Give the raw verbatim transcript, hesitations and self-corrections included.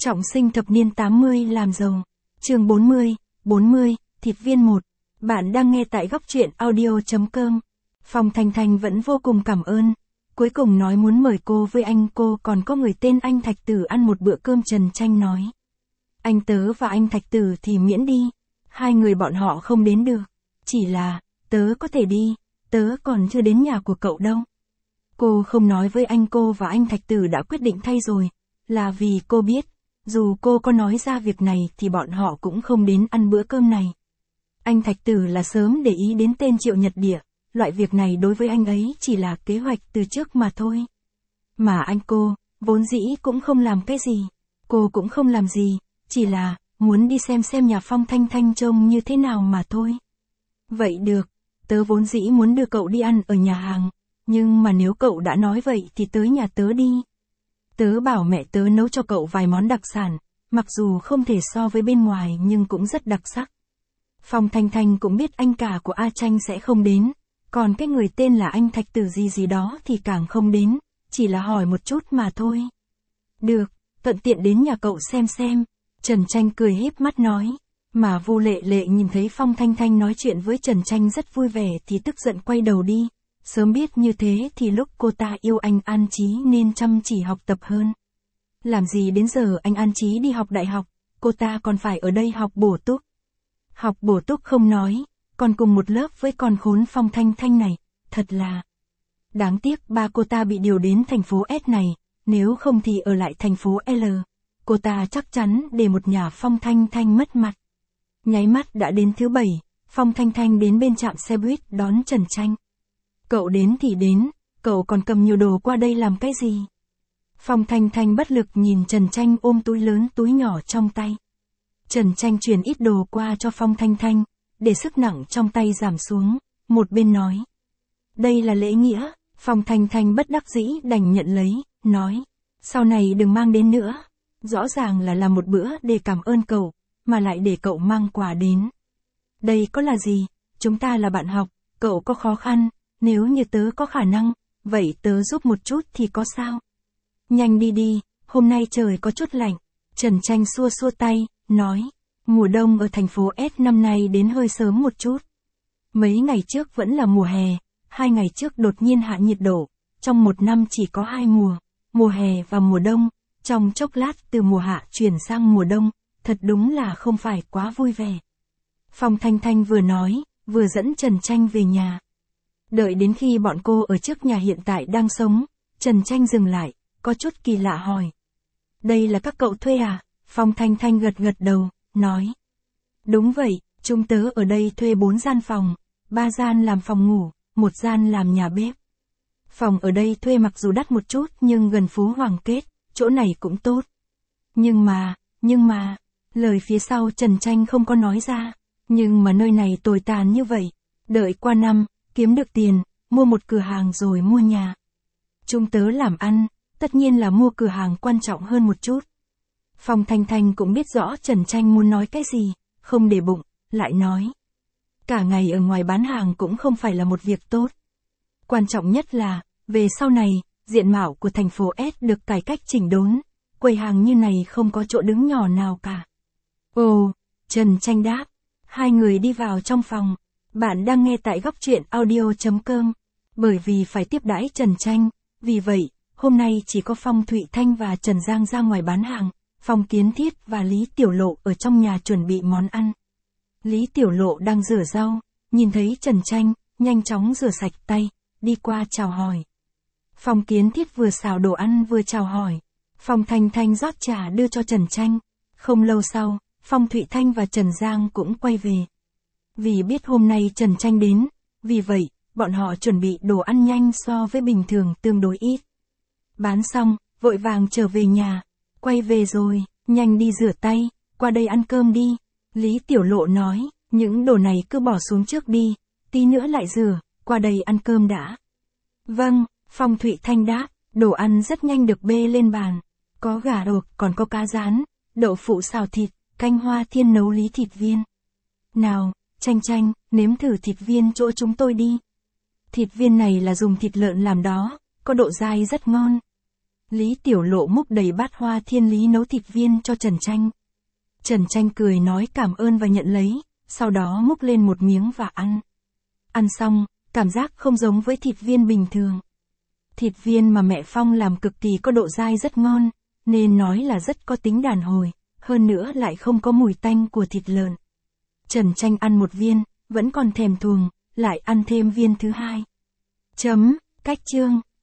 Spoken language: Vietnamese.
Trọng sinh thập niên tám mươi làm giàu. Chương bốn mươi, bốn mươi, thịt viên một. Bạn đang nghe tại góc truyện audio chấm com. Phong Thanh Thanh vẫn vô cùng cảm ơn. Cuối cùng nói muốn mời cô với anh, cô còn có người tên anh Thạch Tử ăn một bữa cơm. Trần Tranh nói. Anh Tớ và anh Thạch Tử thì miễn đi. Hai người bọn họ không đến được. Chỉ là, tớ có thể đi, tớ còn chưa đến nhà của cậu đâu. Cô không nói với anh cô và anh Thạch Tử đã quyết định thay rồi. Là vì cô biết, dù cô có nói ra việc này thì bọn họ cũng không đến ăn bữa cơm này. Anh Thạch Tử là sớm để ý đến tên Triệu Nhật Địa, loại việc này đối với anh ấy chỉ là kế hoạch từ trước mà thôi. Mà anh cô, vốn dĩ cũng không làm cái gì, cô cũng không làm gì, chỉ là, muốn đi xem xem nhà Phong Thanh Thanh trông như thế nào mà thôi. Vậy được, tớ vốn dĩ muốn đưa cậu đi ăn ở nhà hàng, nhưng mà nếu cậu đã nói vậy thì tới nhà tớ đi. Tớ bảo mẹ tớ nấu cho cậu vài món đặc sản, mặc dù không thể so với bên ngoài nhưng cũng rất đặc sắc. Phong Thanh Thanh cũng biết anh cả của A Tranh sẽ không đến, còn cái người tên là anh Thạch Tử gì gì đó thì càng không đến, chỉ là hỏi một chút mà thôi. Được, thuận tiện đến nhà cậu xem xem. Trần Tranh cười híp mắt nói, mà Vu Lệ Lệ nhìn thấy Phong Thanh Thanh nói chuyện với Trần Tranh rất vui vẻ thì tức giận quay đầu đi. Sớm biết như thế thì lúc cô ta yêu anh An Chí nên chăm chỉ học tập hơn. Làm gì đến giờ anh An Chí đi học đại học, cô ta còn phải ở đây học bổ túc. Học bổ túc không nói, còn cùng một lớp với con khốn Phong Thanh Thanh này, thật là... Đáng tiếc ba cô ta bị điều đến thành phố S này, nếu không thì ở lại thành phố L. Cô ta chắc chắn để một nhà Phong Thanh Thanh mất mặt. Nháy mắt đã đến thứ bảy, Phong Thanh Thanh đến bên trạm xe buýt đón Trần Tranh. Cậu đến thì đến, cậu còn cầm nhiều đồ qua đây làm cái gì? Phong Thanh Thanh bất lực nhìn Trần Tranh ôm túi lớn túi nhỏ trong tay. Trần Tranh chuyển ít đồ qua cho Phong Thanh Thanh, để sức nặng trong tay giảm xuống, một bên nói. Đây là lễ nghĩa, Phong Thanh Thanh bất đắc dĩ đành nhận lấy, nói. Sau này đừng mang đến nữa, rõ ràng là làm một bữa để cảm ơn cậu, mà lại để cậu mang quà đến. Đây có là gì, chúng ta là bạn học, cậu có khó khăn. Nếu như tớ có khả năng, vậy tớ giúp một chút thì có sao? Nhanh đi đi, hôm nay trời có chút lạnh. Trần Tranh xua xua tay, nói, mùa đông ở thành phố S năm nay đến hơi sớm một chút. Mấy ngày trước vẫn là mùa hè, hai ngày trước đột nhiên hạ nhiệt độ, trong một năm chỉ có hai mùa, mùa hè và mùa đông, trong chốc lát từ mùa hạ chuyển sang mùa đông, thật đúng là không phải quá vui vẻ. Phong Thanh Thanh vừa nói, vừa dẫn Trần Tranh về nhà. Đợi đến khi bọn cô ở trước nhà hiện tại đang sống, Trần Tranh dừng lại, có chút kỳ lạ hỏi. Đây là các cậu thuê à? Phong Thanh Thanh gật gật đầu, nói. Đúng vậy, chúng tớ ở đây thuê bốn gian phòng, ba gian làm phòng ngủ, một gian làm nhà bếp. Phòng ở đây thuê mặc dù đắt một chút nhưng gần Phú Hoàng Kết, chỗ này cũng tốt. Nhưng mà, nhưng mà, lời phía sau Trần Tranh không có nói ra, nhưng mà nơi này tồi tàn như vậy, đợi qua năm, kiếm được tiền, mua một cửa hàng rồi mua nhà. Chúng tớ làm ăn, tất nhiên là mua cửa hàng quan trọng hơn một chút. Phong Thanh Thanh cũng biết rõ Trần Tranh muốn nói cái gì, không để bụng, lại nói. Cả ngày ở ngoài bán hàng cũng không phải là một việc tốt. Quan trọng nhất là, về sau này, diện mạo của thành phố S được cải cách chỉnh đốn, quầy hàng như này không có chỗ đứng nhỏ nào cả. Ồ, Trần Tranh đáp. Hai người đi vào trong phòng. Bạn đang nghe tại góc truyện audio chấm com. Bởi vì phải tiếp đãi Trần Tranh, vì vậy, hôm nay chỉ có Phong Thụy Thanh và Trần Giang ra ngoài bán hàng, Phong Kiến Thiết và Lý Tiểu Lộ ở trong nhà chuẩn bị món ăn. Lý Tiểu Lộ đang rửa rau, nhìn thấy Trần Tranh, nhanh chóng rửa sạch tay, đi qua chào hỏi. Phong Kiến Thiết vừa xào đồ ăn vừa chào hỏi. Phong Thanh Thanh rót trà đưa cho Trần Tranh. Không lâu sau, Phong Thụy Thanh và Trần Giang cũng quay về. Vì biết hôm nay Trần Tranh đến, vì vậy, bọn họ chuẩn bị đồ ăn nhanh so với bình thường tương đối ít. Bán xong, vội vàng trở về nhà. Quay về rồi, nhanh đi rửa tay, qua đây ăn cơm đi. Lý Tiểu Lộ nói, những đồ này cứ bỏ xuống trước đi, tí nữa lại rửa, qua đây ăn cơm đã. Vâng, Phong Thụy Thanh đáp, đồ ăn rất nhanh được bê lên bàn. Có gà luộc, còn có cá rán, đậu phụ xào thịt, canh hoa thiên nấu lý thịt viên. Nào, Tranh Tranh, nếm thử thịt viên chỗ chúng tôi đi. Thịt viên này là dùng thịt lợn làm đó, có độ dai rất ngon. Lý Tiểu Lộ múc đầy bát Hoa Thiên Lý nấu thịt viên cho Trần Tranh. Trần Tranh cười nói cảm ơn và nhận lấy, sau đó múc lên một miếng và ăn. Ăn xong, cảm giác không giống với thịt viên bình thường. Thịt viên mà mẹ Phong làm cực kỳ có độ dai rất ngon, nên nói là rất có tính đàn hồi, hơn nữa lại không có mùi tanh của thịt lợn. Trần Tranh ăn một viên, vẫn còn thèm thuồng, lại ăn thêm viên thứ hai. Chấm, cách chương.